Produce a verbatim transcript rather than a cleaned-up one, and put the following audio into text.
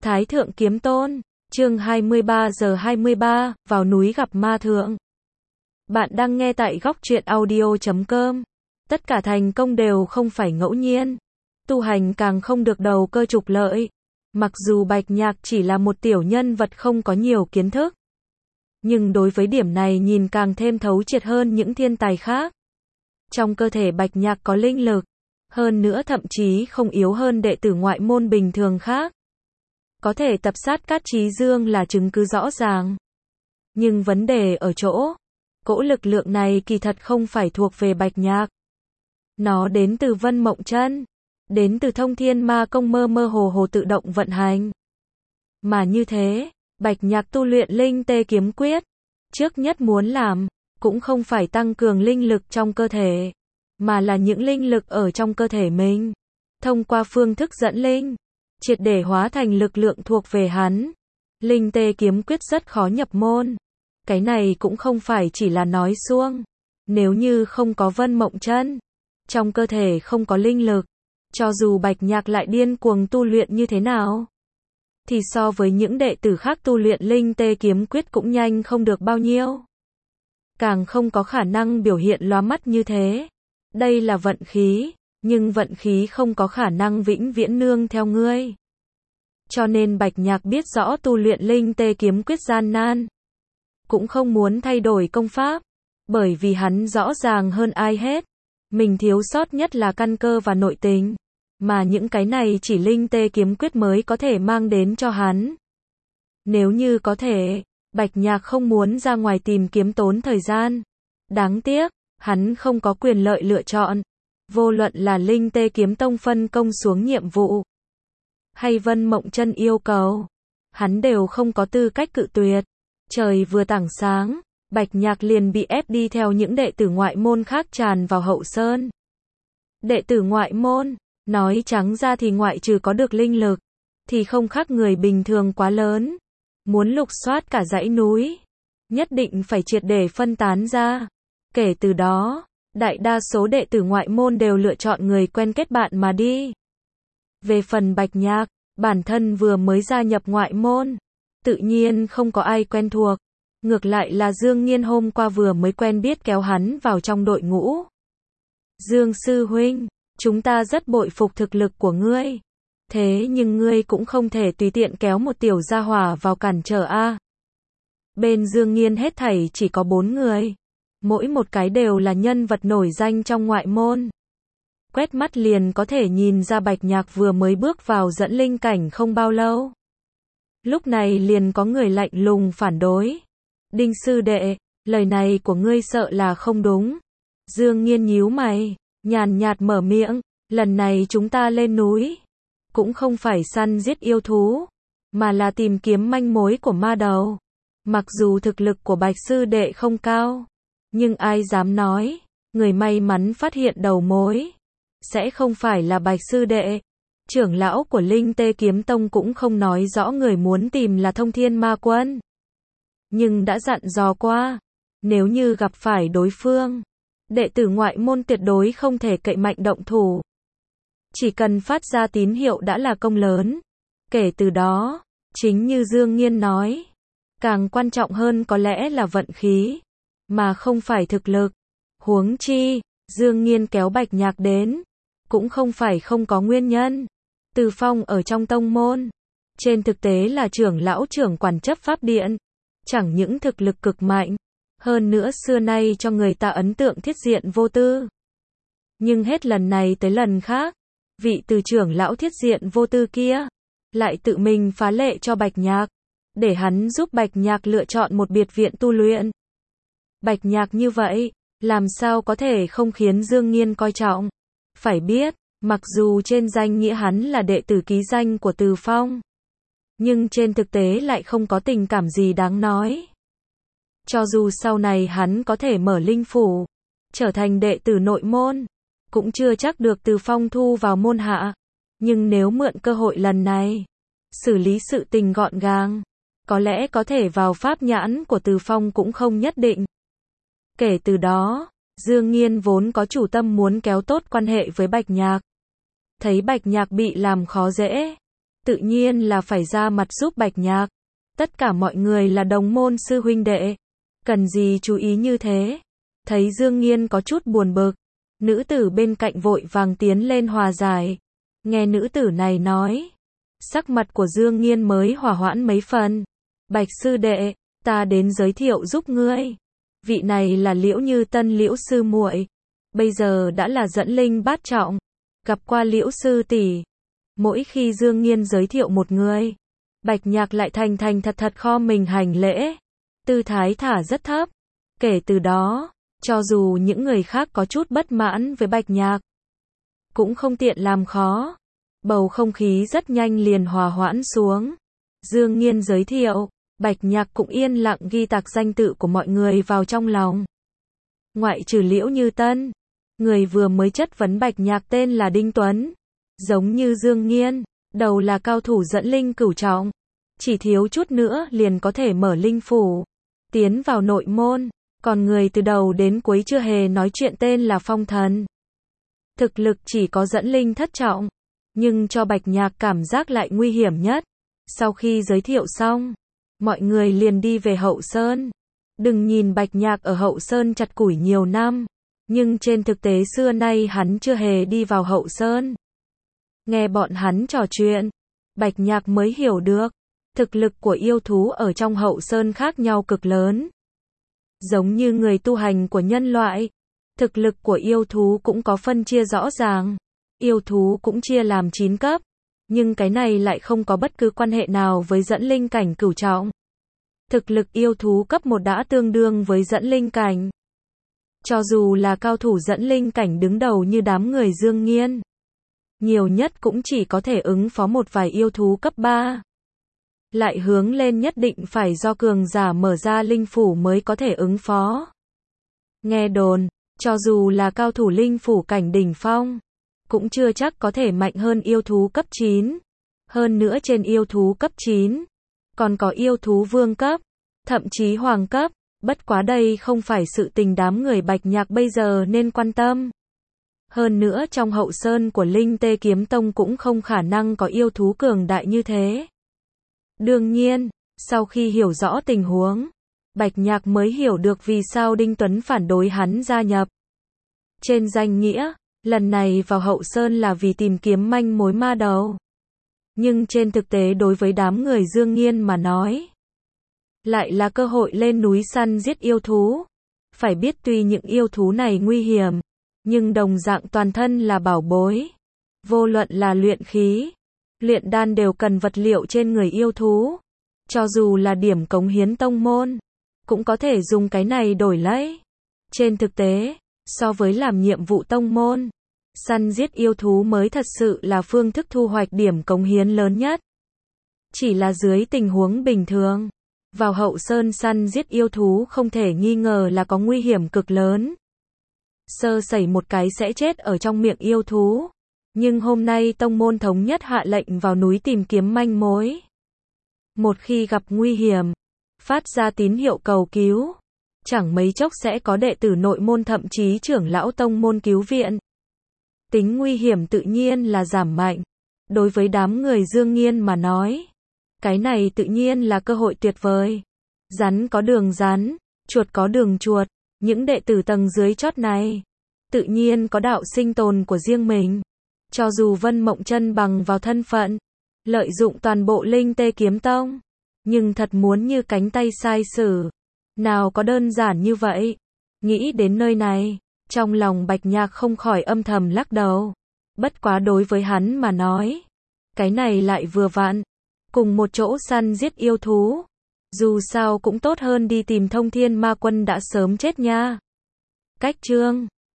Thái Thượng Kiếm Tôn, chương hai mươi ba giờ hai mươi ba, vào núi gặp ma thượng. Bạn đang nghe tại góc truyện audio chấm com. Tất cả thành công đều không phải ngẫu nhiên. Tu hành càng không được đầu cơ trục lợi. Mặc dù Bạch Nhạc chỉ là một tiểu nhân vật không có nhiều kiến thức, nhưng đối với điểm này nhìn càng thêm thấu triệt hơn những thiên tài khác. Trong cơ thể Bạch Nhạc có linh lực, hơn nữa thậm chí không yếu hơn đệ tử ngoại môn bình thường khác. Có thể tập sát Cát Chí Dương là chứng cứ rõ ràng. Nhưng vấn đề ở chỗ, cỗ lực lượng này kỳ thật không phải thuộc về Bạch Nhạc. Nó đến từ Vân Mộng Chân, đến từ Thông Thiên Ma Công mơ mơ hồ hồ tự động vận hành. Mà như thế, Bạch Nhạc tu luyện Linh Tê Kiếm Quyết, trước nhất muốn làm, cũng không phải tăng cường linh lực trong cơ thể, mà là những linh lực ở trong cơ thể mình, thông qua phương thức dẫn linh, triệt để hóa thành lực lượng thuộc về hắn. Linh Tê Kiếm Quyết rất khó nhập môn. Cái này cũng không phải chỉ là nói suông. Nếu như không có Vân Mộng Chân, trong cơ thể không có linh lực, cho dù Bạch Nhạc lại điên cuồng tu luyện như thế nào, thì so với những đệ tử khác tu luyện Linh Tê Kiếm Quyết cũng nhanh không được bao nhiêu. Càng không có khả năng biểu hiện lóa mắt như thế. Đây là vận khí, nhưng vận khí không có khả năng vĩnh viễn nương theo ngươi. Cho nên Bạch Nhạc biết rõ tu luyện Linh Tê Kiếm Quyết gian nan, cũng không muốn thay đổi công pháp, bởi vì hắn rõ ràng hơn ai hết, mình thiếu sót nhất là căn cơ và nội tình, mà những cái này chỉ Linh Tê Kiếm Quyết mới có thể mang đến cho hắn. Nếu như có thể, Bạch Nhạc không muốn ra ngoài tìm kiếm tốn thời gian. Đáng tiếc, hắn không có quyền lợi lựa chọn. Vô luận là Linh Tê Kiếm Tông phân công xuống nhiệm vụ, hay Vân Mộng Chân yêu cầu, hắn đều không có tư cách cự tuyệt. Trời vừa tảng sáng, Bạch Nhạc liền bị ép đi theo những đệ tử ngoại môn khác tràn vào hậu sơn. Đệ tử ngoại môn, nói trắng ra thì ngoại trừ có được linh lực, thì không khác người bình thường quá lớn. Muốn lục soát cả dãy núi, nhất định phải triệt để phân tán ra. Kể từ đó, đại đa số đệ tử ngoại môn đều lựa chọn người quen kết bạn mà đi. Về phần Bạch Nhạc, bản thân vừa mới gia nhập ngoại môn, tự nhiên không có ai quen thuộc. Ngược lại là Dương Nghiên hôm qua vừa mới quen biết kéo hắn vào trong đội ngũ. Dương sư huynh, chúng ta rất bội phục thực lực của ngươi. Thế nhưng ngươi cũng không thể tùy tiện kéo một tiểu gia hỏa vào cản trở a. Bên Dương Nghiên hết thảy chỉ có bốn người. Mỗi một cái đều là nhân vật nổi danh trong ngoại môn. Quét mắt liền có thể nhìn ra Bạch Nhạc vừa mới bước vào dẫn linh cảnh không bao lâu. Lúc này liền có người lạnh lùng phản đối. Đinh sư đệ, lời này của ngươi sợ là không đúng. Dương Nghiên nhíu mày, nhàn nhạt mở miệng, lần này chúng ta lên núi, cũng không phải săn giết yêu thú, mà là tìm kiếm manh mối của ma đầu. Mặc dù thực lực của Bạch sư đệ không cao, nhưng ai dám nói, người may mắn phát hiện đầu mối, sẽ không phải là Bạch sư đệ. Trưởng lão của Linh Tê Kiếm Tông cũng không nói rõ người muốn tìm là Thông Thiên Ma Quân, nhưng đã dặn dò qua, nếu như gặp phải đối phương, đệ tử ngoại môn tuyệt đối không thể cậy mạnh động thủ. Chỉ cần phát ra tín hiệu đã là công lớn. Kể từ đó, chính như Dương Nghiên nói, càng quan trọng hơn có lẽ là vận khí, mà không phải thực lực. Huống chi, Dương Nghiên kéo Bạch Nhạc đến, cũng không phải không có nguyên nhân. Từ Phong ở trong tông môn, trên thực tế là trưởng lão trưởng quản chấp pháp điện, chẳng những thực lực cực mạnh, hơn nữa xưa nay cho người ta ấn tượng thiết diện vô tư. Nhưng hết lần này tới lần khác, vị từ trưởng lão thiết diện vô tư kia, lại tự mình phá lệ cho Bạch Nhạc, để hắn giúp Bạch Nhạc lựa chọn một biệt viện tu luyện. Bạch Nhạc như vậy, làm sao có thể không khiến Dương Nghiên coi trọng. Phải biết, mặc dù trên danh nghĩa hắn là đệ tử ký danh của Từ Phong, nhưng trên thực tế lại không có tình cảm gì đáng nói. Cho dù sau này hắn có thể mở linh phủ, trở thành đệ tử nội môn, cũng chưa chắc được Từ Phong thu vào môn hạ. Nhưng nếu mượn cơ hội lần này, xử lý sự tình gọn gàng, có lẽ có thể vào pháp nhãn của Từ Phong cũng không nhất định. Kể từ đó, Dương Nghiên vốn có chủ tâm muốn kéo tốt quan hệ với Bạch Nhạc. Thấy Bạch Nhạc bị làm khó dễ, tự nhiên là phải ra mặt giúp Bạch Nhạc. Tất cả mọi người là đồng môn sư huynh đệ, cần gì chú ý như thế. Thấy Dương Nghiên có chút buồn bực, nữ tử bên cạnh vội vàng tiến lên hòa giải. Nghe nữ tử này nói, sắc mặt của Dương Nghiên mới hòa hoãn mấy phần. Bạch sư đệ, ta đến giới thiệu giúp ngươi. Vị này là Liễu Như Tân Liễu sư muội, bây giờ đã là dẫn linh bát trọng. Gặp qua Liễu sư tỷ. Mỗi khi Dương Nghiên giới thiệu một người, Bạch Nhạc lại thành thành thật thật kho mình hành lễ, tư thái thả rất thấp. Kể từ đó, cho dù những người khác có chút bất mãn với Bạch Nhạc, cũng không tiện làm khó. Bầu không khí rất nhanh liền hòa hoãn xuống. Dương Nghiên giới thiệu, Bạch Nhạc cũng yên lặng ghi tạc danh tự của mọi người vào trong lòng. Ngoại trừ Liễu Như Tân, người vừa mới chất vấn Bạch Nhạc tên là Đinh Tuấn. Giống như Dương Nghiên, đầu là cao thủ dẫn linh cửu trọng, chỉ thiếu chút nữa liền có thể mở linh phủ, tiến vào nội môn. Còn người từ đầu đến cuối chưa hề nói chuyện tên là Phong Thần. Thực lực chỉ có dẫn linh thất trọng, nhưng cho Bạch Nhạc cảm giác lại nguy hiểm nhất. Sau khi giới thiệu xong, mọi người liền đi về Hậu Sơn. Đừng nhìn Bạch Nhạc ở Hậu Sơn chặt củi nhiều năm, nhưng trên thực tế xưa nay hắn chưa hề đi vào Hậu Sơn. Nghe bọn hắn trò chuyện, Bạch Nhạc mới hiểu được, thực lực của yêu thú ở trong Hậu Sơn khác nhau cực lớn. Giống như người tu hành của nhân loại, thực lực của yêu thú cũng có phân chia rõ ràng. Yêu thú cũng chia làm chín cấp, nhưng cái này lại không có bất cứ quan hệ nào với dẫn linh cảnh cửu trọng. Thực lực yêu thú cấp một đã tương đương với dẫn linh cảnh. Cho dù là cao thủ dẫn linh cảnh đứng đầu như đám người Dương Nghiên, nhiều nhất cũng chỉ có thể ứng phó một vài yêu thú cấp ba. Lại hướng lên nhất định phải do cường giả mở ra linh phủ mới có thể ứng phó. Nghe đồn, cho dù là cao thủ linh phủ cảnh đỉnh phong, cũng chưa chắc có thể mạnh hơn yêu thú cấp chín. Hơn nữa trên yêu thú cấp chín, còn có yêu thú vương cấp, thậm chí hoàng cấp. Bất quá đây không phải sự tình đám người Bạch Nhạc bây giờ nên quan tâm. Hơn nữa trong Hậu Sơn của Linh Tê Kiếm Tông cũng không khả năng có yêu thú cường đại như thế. Đương nhiên, sau khi hiểu rõ tình huống, Bạch Nhạc mới hiểu được vì sao Đinh Tuấn phản đối hắn gia nhập. Trên danh nghĩa, lần này vào Hậu Sơn là vì tìm kiếm manh mối ma đầu. Nhưng trên thực tế đối với đám người Dương Nghiên mà nói, lại là cơ hội lên núi săn giết yêu thú. Phải biết tuy những yêu thú này nguy hiểm, nhưng đồng dạng toàn thân là bảo bối. Vô luận là luyện khí, luyện đan đều cần vật liệu trên người yêu thú. Cho dù là điểm cống hiến tông môn, cũng có thể dùng cái này đổi lấy. Trên thực tế, so với làm nhiệm vụ tông môn, săn giết yêu thú mới thật sự là phương thức thu hoạch điểm cống hiến lớn nhất. Chỉ là dưới tình huống bình thường, vào Hậu Sơn săn giết yêu thú không thể nghi ngờ là có nguy hiểm cực lớn. Sơ sẩy một cái sẽ chết ở trong miệng yêu thú. Nhưng hôm nay tông môn thống nhất hạ lệnh vào núi tìm kiếm manh mối. Một khi gặp nguy hiểm, phát ra tín hiệu cầu cứu, chẳng mấy chốc sẽ có đệ tử nội môn thậm chí trưởng lão tông môn cứu viện. Tính nguy hiểm tự nhiên là giảm mạnh. Đối với đám người Dương Nghiên mà nói, cái này tự nhiên là cơ hội tuyệt vời. Rắn có đường rắn, chuột có đường chuột, những đệ tử tầng dưới chót này, tự nhiên có đạo sinh tồn của riêng mình. Cho dù Vân Mộng Chân bằng vào thân phận, lợi dụng toàn bộ Linh Tê Kiếm Tông, nhưng thật muốn như cánh tay sai sử, nào có đơn giản như vậy. Nghĩ đến nơi này, trong lòng Bạch Nhạc không khỏi âm thầm lắc đầu. Bất quá đối với hắn mà nói, cái này lại vừa vặn, cùng một chỗ săn giết yêu thú. Dù sao cũng tốt hơn đi tìm Thông Thiên Ma Quân đã sớm chết nha. Cách chương